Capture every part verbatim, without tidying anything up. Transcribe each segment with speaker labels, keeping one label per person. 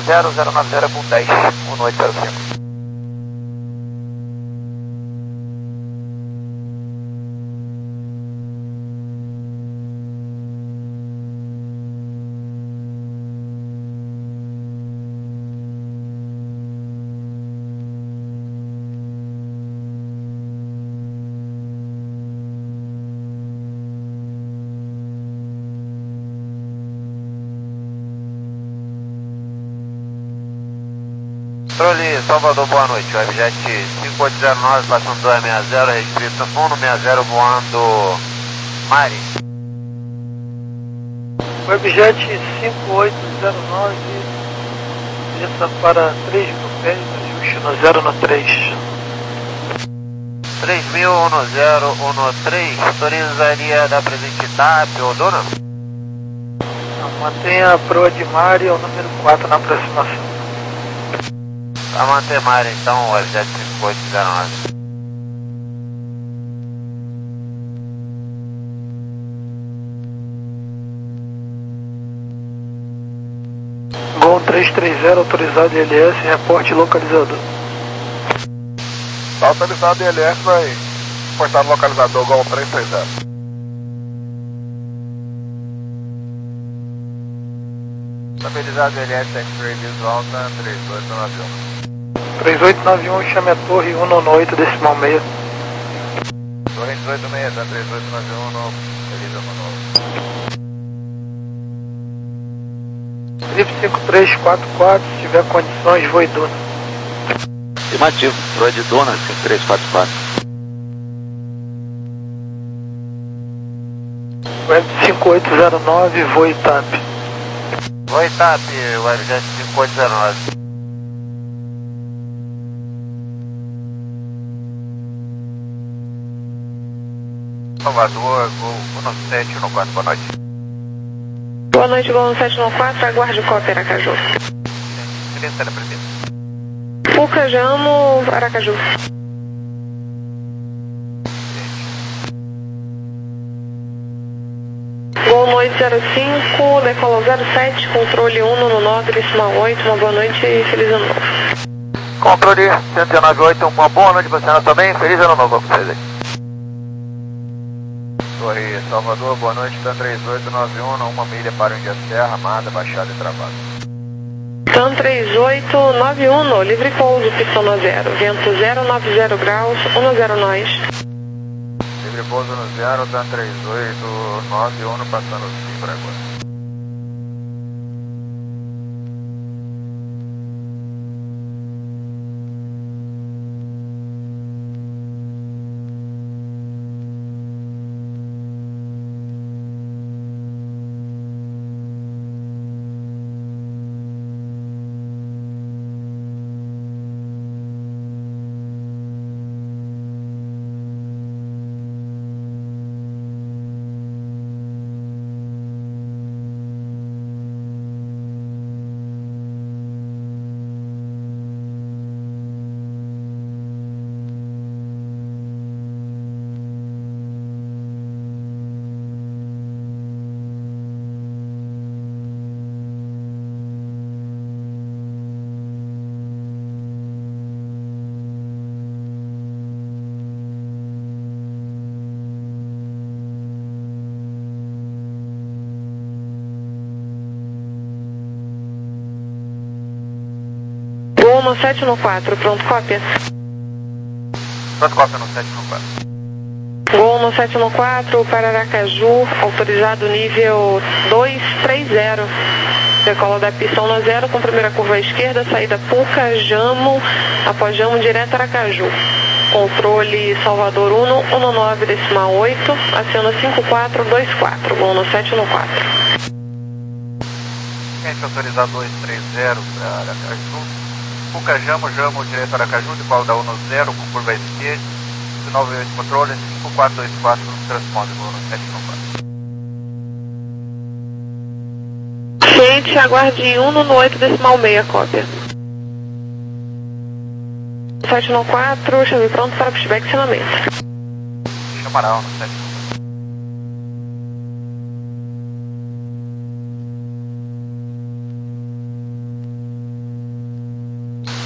Speaker 1: zero, zero nove zero com dez, um oito zero cinco.
Speaker 2: Controle Salvador, boa noite. O Webjet cinco oito zero nove passando dois seis zero, restrito um seis zero voando Mari.
Speaker 1: Webjet cinco oito zero nove, desça para três mil pés, ajuste no zero no três.
Speaker 2: três mil, um zero, um três, autorizaria da presente T A P ou dona?
Speaker 1: Mantenha a proa de Mari ao número quatro na aproximação.
Speaker 2: Pra manter Mari então, o Webjet cinco oito zero nove.
Speaker 1: Gol três três zero, autorizado I L S, reporte localizador.
Speaker 3: Tá autorizado I L S, vai reportar no localizador Gol três três zero.
Speaker 2: Estabilizado I L S, X-Ray visual, tá três oito nove um.
Speaker 1: três oito nove um, chame a torre um nove oito, decimal seis.
Speaker 2: Torre dezoito seis, tá três oito nove um, no Feliz Ano Novo.
Speaker 1: Trip cinco três quatro quatro, se tiver condições, voe Duna.
Speaker 4: Afirmativo, proa de Dona, cinco três quatro quatro.
Speaker 1: Web cinco oito zero nove, voe T A P.
Speaker 2: Oi, T A P, Webjet cinco oito zero nove. Salvador, Gol um sete um quatro, boa noite.
Speaker 5: Boa noite, Gol um sete um quatro, aguarde o cópia Aracaju.
Speaker 2: Criança da presença.
Speaker 5: Puca, Jamo, Aracaju. Gol oito zero cinco, decola zero sete, controle um no nove, decimal oito, uma boa noite e feliz ano novo.
Speaker 1: Controle cento e nove oito, uma boa noite para você também, feliz ano novo para vocês aí.
Speaker 2: Torre Salvador, boa noite, TAM três oito nove um, uma milha para o Índia Serra, Amada, Baixada e Travada.
Speaker 5: TAM três oito nove um, no livre pouso, pistão no zero, vento zero nove zero graus, um zero nós.
Speaker 2: Livre pouso no zero, TAM três oito nove um, passando o sim para agora.
Speaker 5: No sete no quatro, pronto, cópia.
Speaker 2: Pronto, cópia no sete no quatro.
Speaker 5: Gol no sete no quatro, para Aracaju, autorizado nível dois três zero. Decola da pistão no zero, com primeira curva à esquerda, saída Puca, Jamo, após Jamo, direto Aracaju. Controle Salvador um um nove, decimal oito, aciona cinco quatro dois quatro, gol no sete no quatro.
Speaker 2: Gente, autorizado dois três zero para Aracaju. Puca, Jamo, Jamo, direto Aracaju, de qual da um zero, com curva à esquerda, nove oito controle, cinco quatro dois quatro, transponder no sete no quatro.
Speaker 5: Gente, aguarde um no oito, decimal seis, cópia. sete no quatro, chame pronto para pushback e ensinamento.
Speaker 2: Chamará no sete no quatro.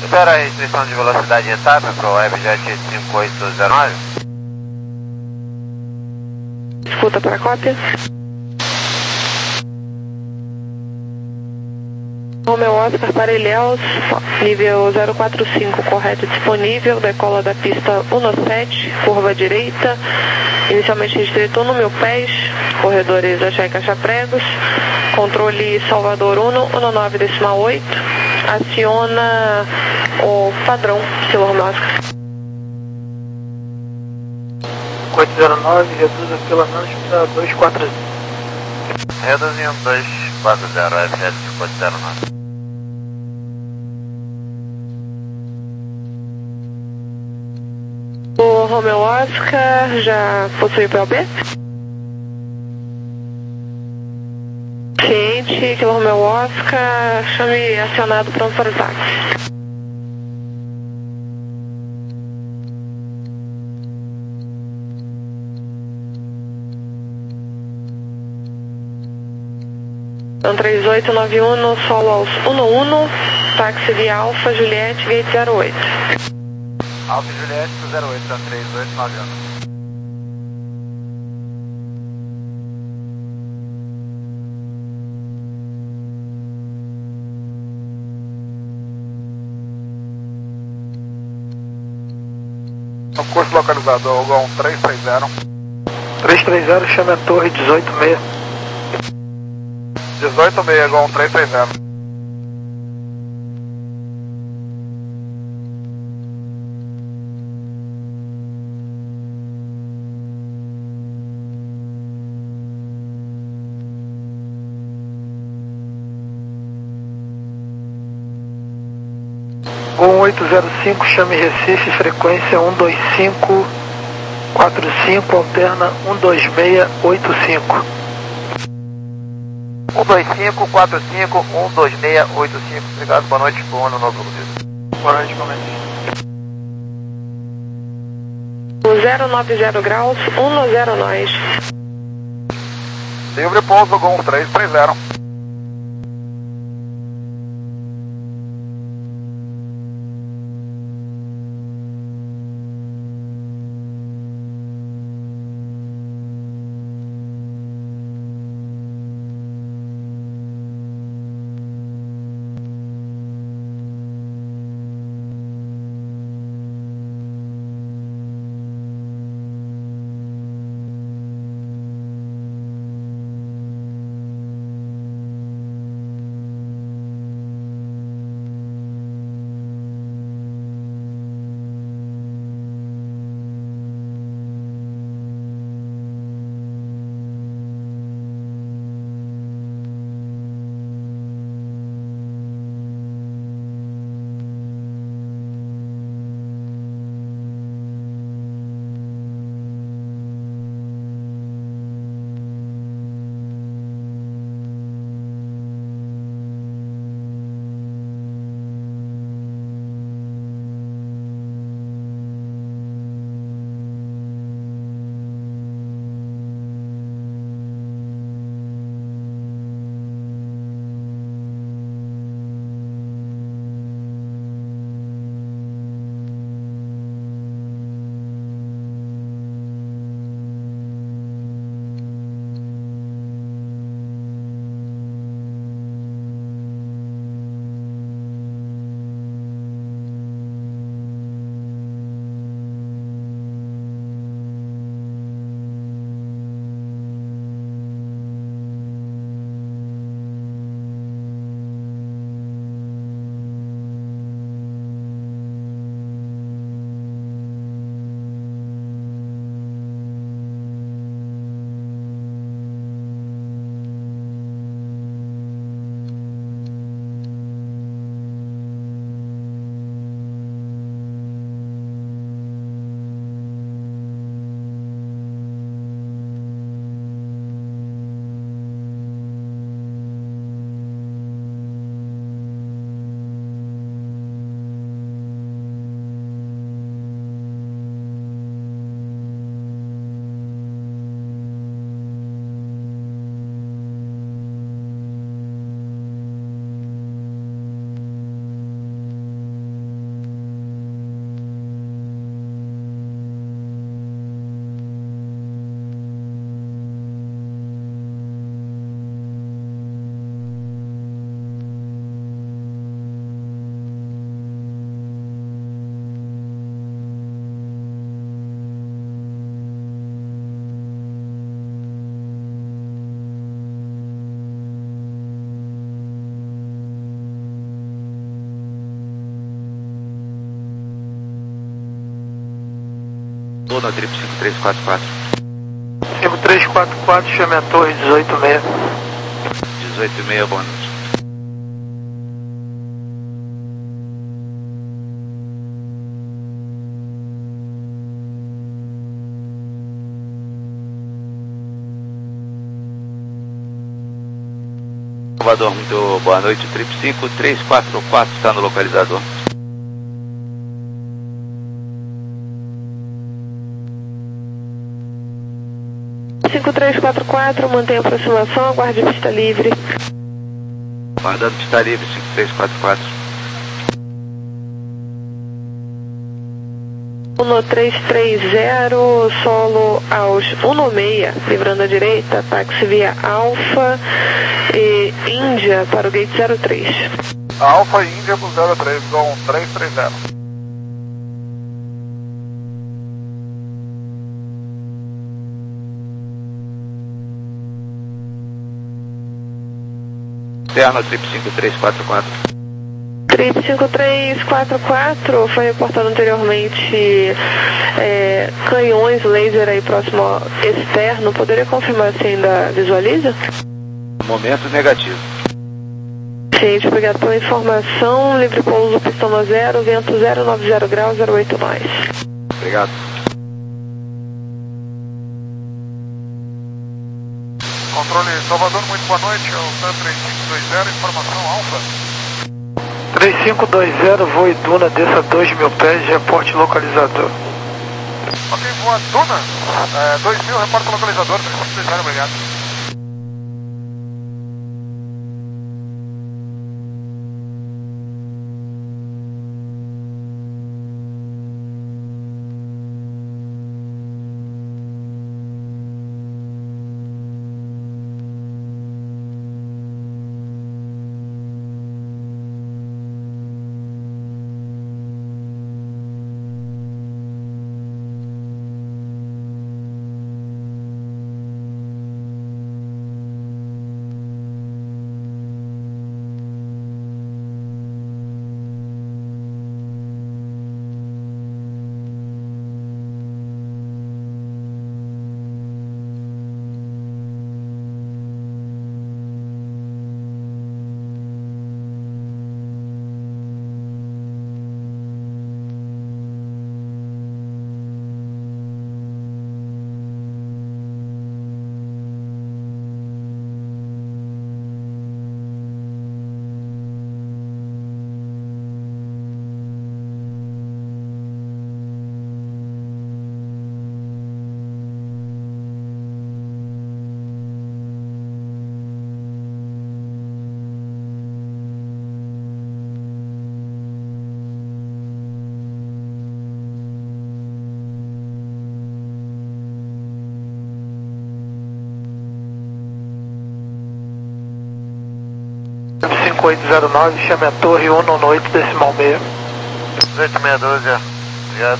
Speaker 2: Espera a restrição de velocidade e etapa para o Webjet cinco oito zero nove.
Speaker 5: Escuta para a cópia. Romeo Oscar para Ilhéus, nível zero quatro cinco, correto disponível, decola da pista um sete, curva direita, inicialmente restrito no mil pés, corredores Axé e Caixa Pregos, controle Salvador um, nove decimal oito, aciona o padrão Kilo Romeo Oscar.
Speaker 1: cinco oito zero nove, reduza pelo menos para dois quatro zero.
Speaker 2: Reduzindo dois quatro zero, F L cinco oito zero nove.
Speaker 5: O Romeo Oscar já possui P O B? Ciente, Kilo Romeo Oscar, chame acionado pronto para o táxi. Então três oito nove um, solo aos um um, táxi via Alfa Juliette, gate zero oito.
Speaker 2: Alfa Juliette zero oito, então três oito nove um.
Speaker 3: No curso localizador, Gol três três zero.
Speaker 1: três três zero, chama a torre dezoito seis.
Speaker 3: dezoito seis, Gol três três zero.
Speaker 1: Gol oito zero cinco, chame Recife, frequência um dois cinco quatro cinco, alterna um dois seis oito cinco.
Speaker 2: um dois cinco quatro cinco um dois seis oito cinco. Obrigado, boa noite, bom ano novo.
Speaker 1: Boa noite, comandante.
Speaker 5: zero nove zero graus, um zero nós.
Speaker 3: Livre pouso, Gol três três zero.
Speaker 4: Dona Trip cinco três quatro quatro.
Speaker 1: cinco três quatro quatro, chame a torre dezoito seis.
Speaker 4: dezoito e meia, boa noite. Salvador, muito boa noite. Trip cinco três quatro quatro está no localizador.
Speaker 5: cinco três quatro quatro, mantenha a aproximação, aguarde pista livre.
Speaker 4: Guardando pista livre, cinco três quatro quatro.
Speaker 5: um três três zero, solo aos um seis, livrando a direita, táxi via Alfa e Índia para o gate zero três.
Speaker 3: Alfa e Índia pro zero três, um três três zero.
Speaker 4: Terno, Trip cinco três quatro quatro.
Speaker 5: Trip cinco três quatro quatro, foi reportado anteriormente é, canhões laser aí próximo ao externo. Poderia confirmar se ainda visualiza?
Speaker 4: Momento negativo.
Speaker 5: Gente, obrigado pela informação. Livre pouso, pistão no zero, vento zero nove zero graus, zero oito nós.
Speaker 4: Obrigado.
Speaker 3: Controle Salvador, muito boa noite. É o Sun três cinco dois zero, informação Alfa.
Speaker 1: três cinco dois zero, voe Duna, desça dois mil pés, reporte localizador.
Speaker 3: Ok, voa Duna, é, dois mil, reporta localizador, três cinco dois zero, obrigado.
Speaker 1: cinco oito zero nove, chame a torre um no oito decimal meio.
Speaker 2: dezoito meia dúzia, obrigado.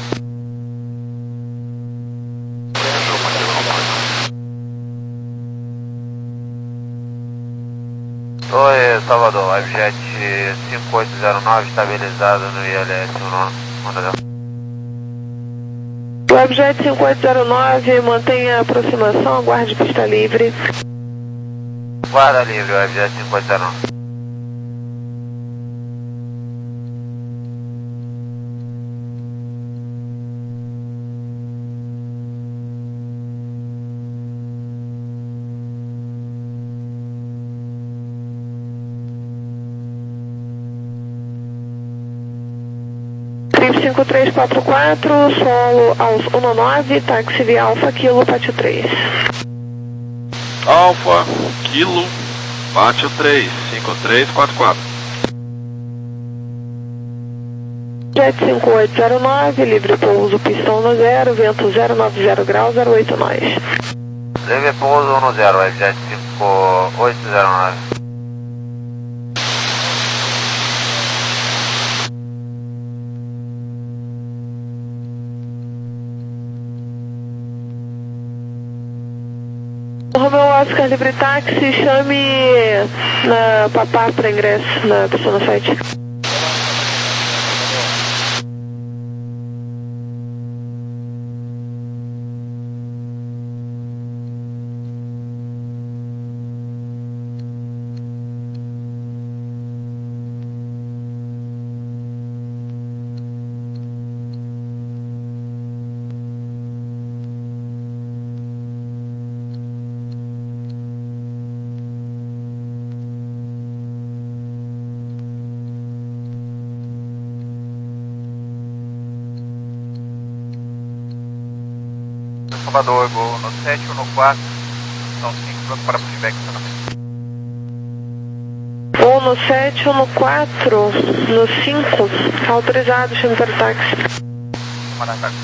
Speaker 2: Oi, Salvador, Webjet cinco oito zero nove estabilizado no I L S um, manda ver.
Speaker 5: Webjet cinco oito zero nove, mantenha a aproximação, aguarde pista livre.
Speaker 2: Guarda livre, Webjet cinco oito zero nove.
Speaker 5: cinco três quatro quatro, solo aos um nove, táxi via Alfa, Kilo, Pátio três.
Speaker 6: Alfa, Kilo, Pátio três, cinco três quatro quatro.
Speaker 5: Jet cinco oito zero nove, livre pouso, pistão no zero, vento zero nove zero graus, zero oito nós.
Speaker 2: Livre pouso um no zero, Webjet cinco oito zero nove.
Speaker 5: Romeu Oscar, livre táxi, chame na Papá para ingresso na pessoa no site.
Speaker 2: Salvador, Gol no sete um no quatro, são cinco, pronto para pushback.
Speaker 5: Gol no sete um no quatro, no cinco, autorizado, chame para o táxi.
Speaker 2: Tomar táxi.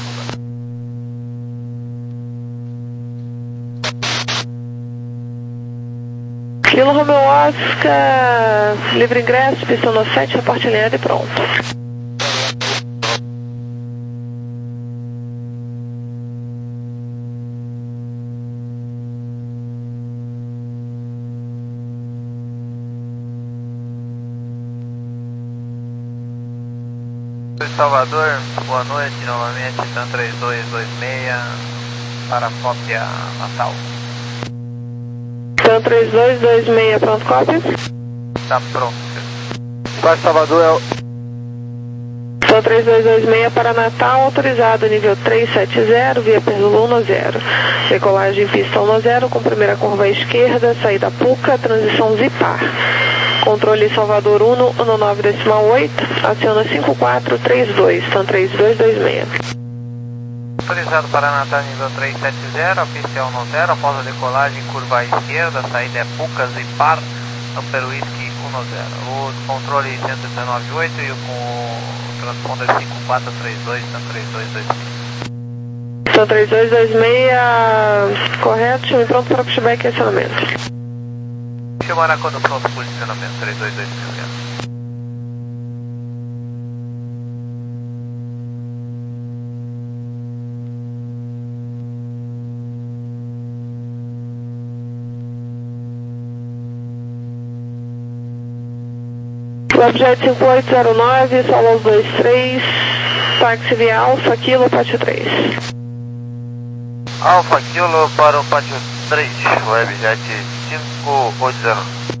Speaker 5: Kilo Romeo Oscar, livre ingresso, pista no sete, reporte alinhado e pronto.
Speaker 2: Salvador, boa noite, novamente, TAM três dois dois seis, para cópia Natal.
Speaker 5: TAM três dois dois seis, pronto, cópia?
Speaker 2: Tá pronto.
Speaker 3: Vai Salvador, é o...
Speaker 5: TAM três dois dois seis para Natal, autorizado nível três sete zero, via Perlulu um zero. Decolagem pista um zero, com primeira curva à esquerda, saída Puca, transição Zipar. Controle Salvador um, um nove decimal oito, aciona cinco quatro três dois, TAM três dois dois seis.
Speaker 2: Autorizado para Natal nível três sete zero, a pista é um zero, após a decolagem, curva à esquerda, a saída é Pucas e Par, Amper Whisky um zero. O controle cento e dezenove oito e o com o transponder cinco quatro três dois, TAM três dois dois seis.
Speaker 5: TAM três dois dois seis, correto, chame pronto para pushback e acionamento.
Speaker 2: Chamar quando pronto, posicionamento três dois dois seis.
Speaker 5: Objeto cinco oito zero nove, Solos dois três, táxi via Alfa, Kilo, Pátio três.
Speaker 2: Alfa, Kilo para o Pátio três, Webjet cinco oito zero.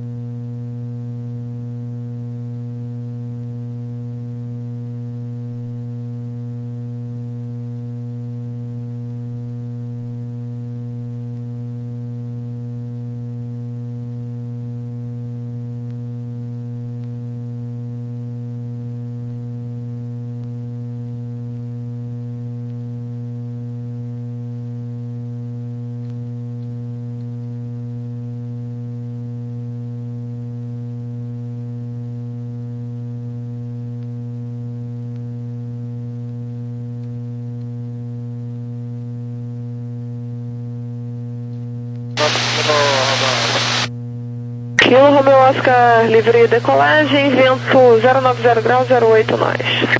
Speaker 5: Kilo Romeo Oscar, livre decolagem, vento zero nove zero graus, zero oito nós.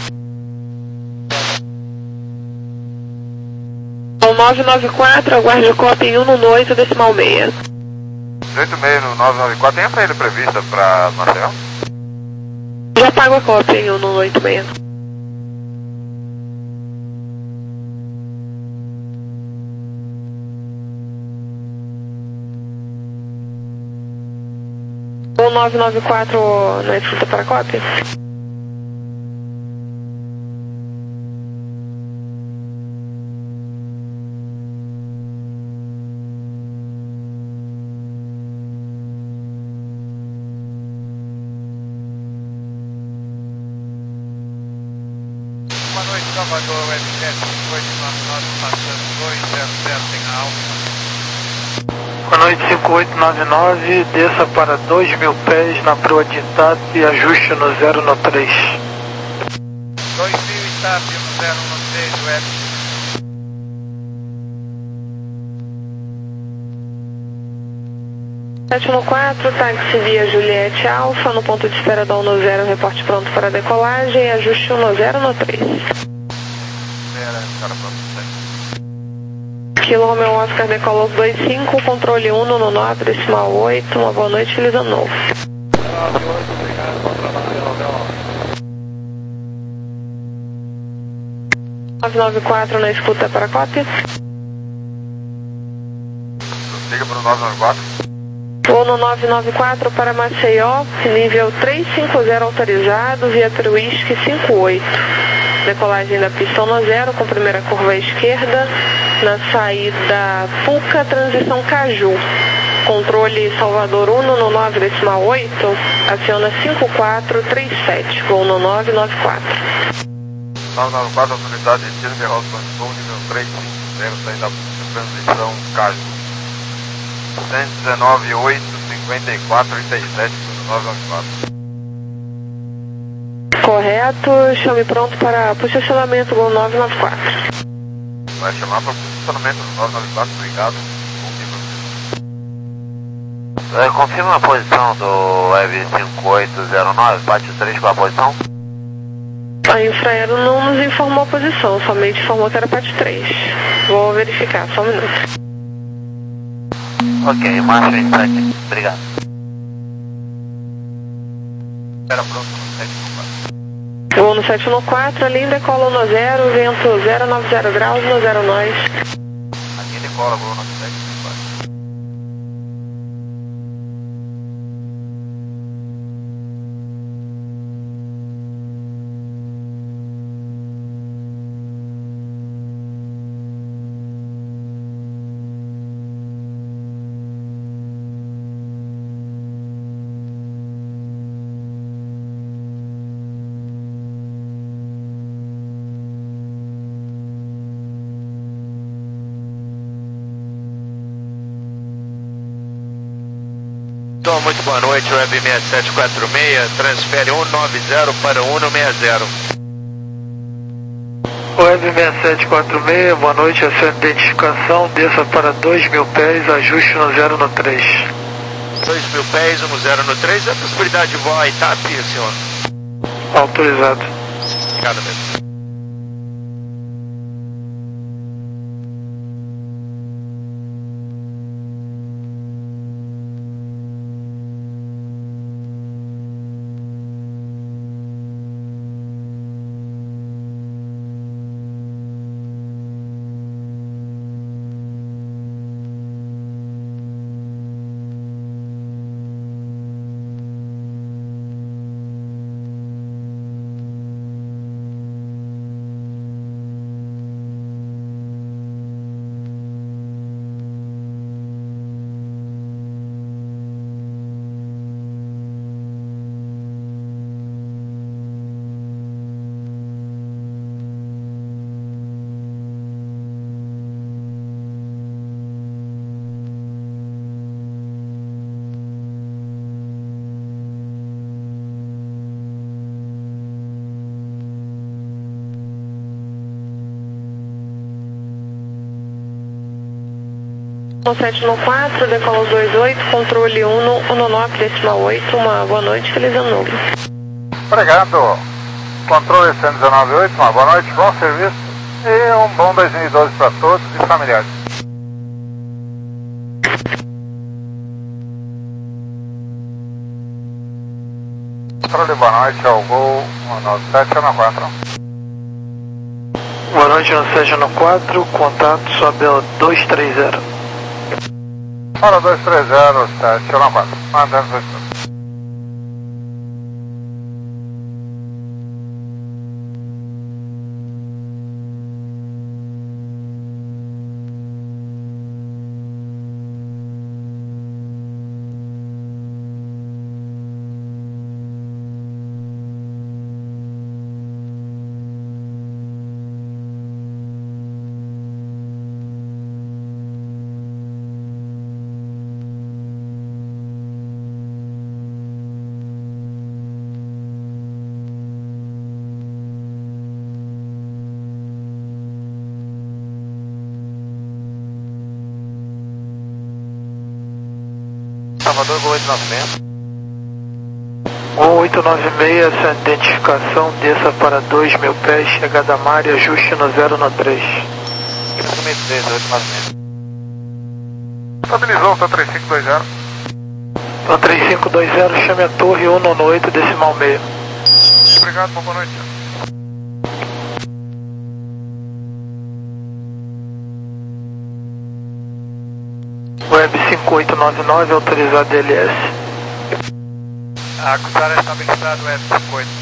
Speaker 5: nove nove quatro, aguarde o copy em um no oito decimal seis.
Speaker 3: oito seis no nove nove quatro, tem a saída prevista para Marcel?
Speaker 5: Já pago a cópia em um no oito seis. O nove nove quatro na escuta para cópia?
Speaker 2: Boa noite, Salvador, Webjet cinco oito nove nove, passando dois zero zero, tem a Alfa.
Speaker 1: Boa noite, cinco oito nove nove, desça para dois mil pés na proa de Itap e ajuste no zero no três.
Speaker 2: dois mil Itap no zero no três, Web.
Speaker 5: sete um quatro, táxi via Juliette Alfa, no ponto de espera da um no zero, reporte pronto para decolagem, ajuste um no zero no três. Kilo Romeo Oscar decolou dois cinco, controle um no nove decimal oito, uma boa noite, feliz ano novo. nove nove quatro na escuta para cópia.
Speaker 3: Liga para o nove nove quatro.
Speaker 5: Vou no nove nove quatro para Maceió, nível três cinco zero autorizado, via Truisque cinco oito. Decolagem da pista no zero, com primeira curva à esquerda, na saída Puca, transição Caju. Controle Salvador um no nove decimal oito, aciona cinco quatro três sete, voo no nove nove quatro.
Speaker 3: nove nove quatro, autoridade de tiro de roda do nível três cinco zero, saída transição Caju. cento e dezenove, oito, cinquenta e quatro, trinta e sete, nove nove quatro.
Speaker 5: Correto, chame pronto para posicionamento Gol nove nove quatro.
Speaker 3: Vai chamar para posicionamento do nove nove quatro, obrigado.
Speaker 2: É, confirma a posição do Web cinco oito zero nove, bate o três com a posição.
Speaker 5: A Infraero não nos informou a posição, somente informou que era parte três. Vou verificar, só um minuto.
Speaker 2: Ok, marcha vinte e sete, obrigado.
Speaker 3: Espera pronto no sete um quatro.
Speaker 5: Vou no sete um quatro, ali decola no zero, vento zero nove zero graus, no zero nós.
Speaker 3: Aqui decola, vou no sete um quatro.
Speaker 7: Então, muito boa noite, Web sessenta e sete quarenta e seis, transfere cento e noventa para cento e sessenta.
Speaker 1: Web sessenta e sete quarenta e seis, boa noite, essa é a identificação, desça para dois mil pés, ajuste no zero no três.
Speaker 7: dois mil pés, um zero no três, é a possibilidade de voar a I T A P, senhor?
Speaker 1: Autorizado.
Speaker 7: Obrigado mesmo.
Speaker 5: sete um quatro, decola dois oito, controle um no nove decimal oito, uma boa noite, feliz ano novo.
Speaker 3: Obrigado. Controle cento e dezenove oito, uma boa noite, bom serviço e um bom dois mil e doze para todos e familiares. Controle, boa noite, ao Gol nove sete um quatro.
Speaker 1: Boa noite, sete um quatro, contato sobe ao dois três zero.
Speaker 3: Para dois três zero, sete um quatro. Mandando dois três zero.
Speaker 2: Salvador, Gol oito nove seis.
Speaker 1: Gol oito nove seis, essa identificação, desça para dois mil pés, chegada à área, ajuste no zero no três.
Speaker 2: três oito nove seis.
Speaker 3: Estabilizou, tá três cinco dois zero.
Speaker 1: Então três cinco dois zero, chame a torre um no oito decimal meio.
Speaker 3: Obrigado, boa noite.
Speaker 1: Web cinco oito nove nove, autorizado L S.
Speaker 3: Acusar estabilizado, Web cinco oito.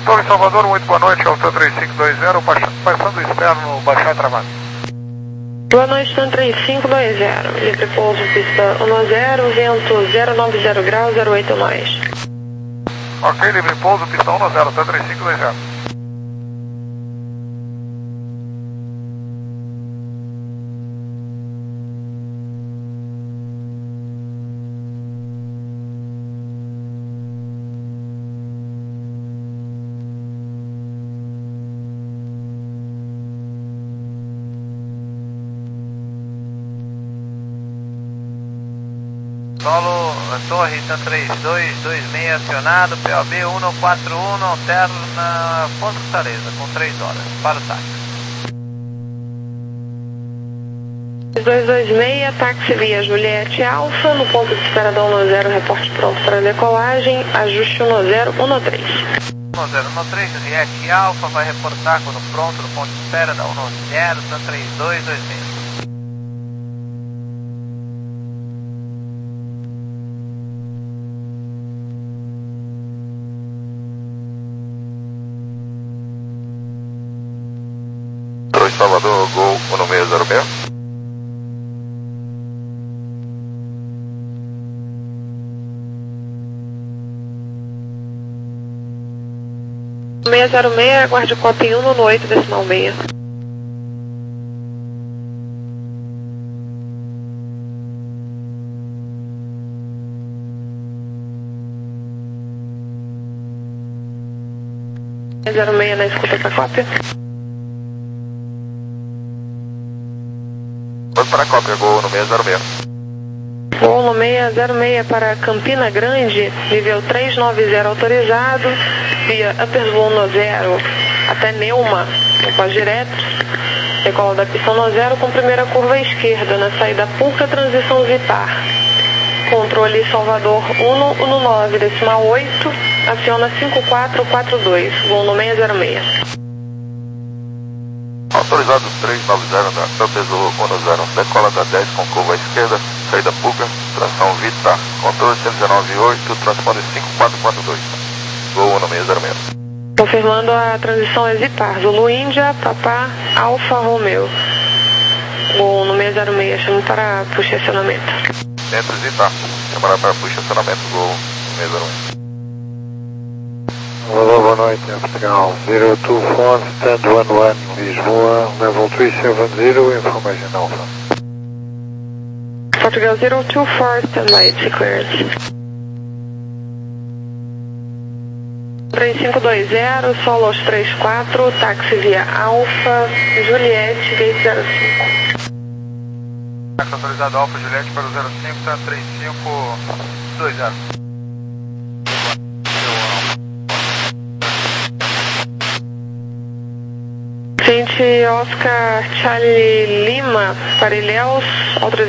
Speaker 1: Torre Salvador, muito boa noite, Alta três cinco dois zero, passando externo, baixar travado.
Speaker 5: Boa noite, Tan três cinco dois zero, livre pouso, pista um zero, vento zero nove zero graus, zero oito nós.
Speaker 1: Ok, livre pouso, pista um zero, Tan três cinco dois zero.
Speaker 2: Solo Torre Tan três dois dois seis acionado, P O B um quatro um, alterna Fortaleza com três horas, para o táxi.
Speaker 5: dois dois seis, táxi via Juliette Alfa, no ponto de espera da um zero, reporte pronto para decolagem, ajuste um zero um três.
Speaker 2: um zero um três, Juliette Alfa, vai reportar quando pronto no ponto de espera da um zero, Tan três dois dois seis.
Speaker 3: Salvador, Gol um seis zero seis.
Speaker 5: seis zero seis, aguarde o copy um no oito decimal seis. seis zero seis na escuta para cópia.
Speaker 3: Vamos para a cópia, Gol no seis zero seis.
Speaker 5: Gol no seis zero seis para Campina Grande, nível três nove zero autorizado, via Uppersville no zero até Neuma, no pós-direto, decola da pista no zero com primeira curva à esquerda, na saída Pulca, transição Zipar. Controle Salvador um um nove decimal oito, aciona cinco quatro quatro dois, Gol no seis zero seis.
Speaker 3: Autorizado três nove zero da Uppersville um zero, decola da dez com curva à esquerda, saída Pulca, tração Vitar, controle cento e dezenove oito, transponder cinco quatro quatro dois, Gol no seis zero seis.
Speaker 5: Confirmando a transição é Zipar, Zulu Índia, Papá, Alfa Romeo. Gol no seis zero seis, chamo para puxa acionamento.
Speaker 3: Dentro Zipar, chamará para puxa acionamento, Gol no seis zero um.
Speaker 1: Olá, boa noite, é Portugal. zero dois quatro, stand um um, Lisboa, level três sete zero, information alpha.
Speaker 5: Portugal zero dois quatro, stand by, it's clearance. três cinco dois zero, solo aos três quatro, táxi via Alfa, Juliette, gate zero cinco.
Speaker 3: Táxi autorizado Alfa, Juliette para o zero cinco, tá três cinco dois zero.
Speaker 5: Gente, Oscar Charlie Lima, para Ilhéus, autorizado.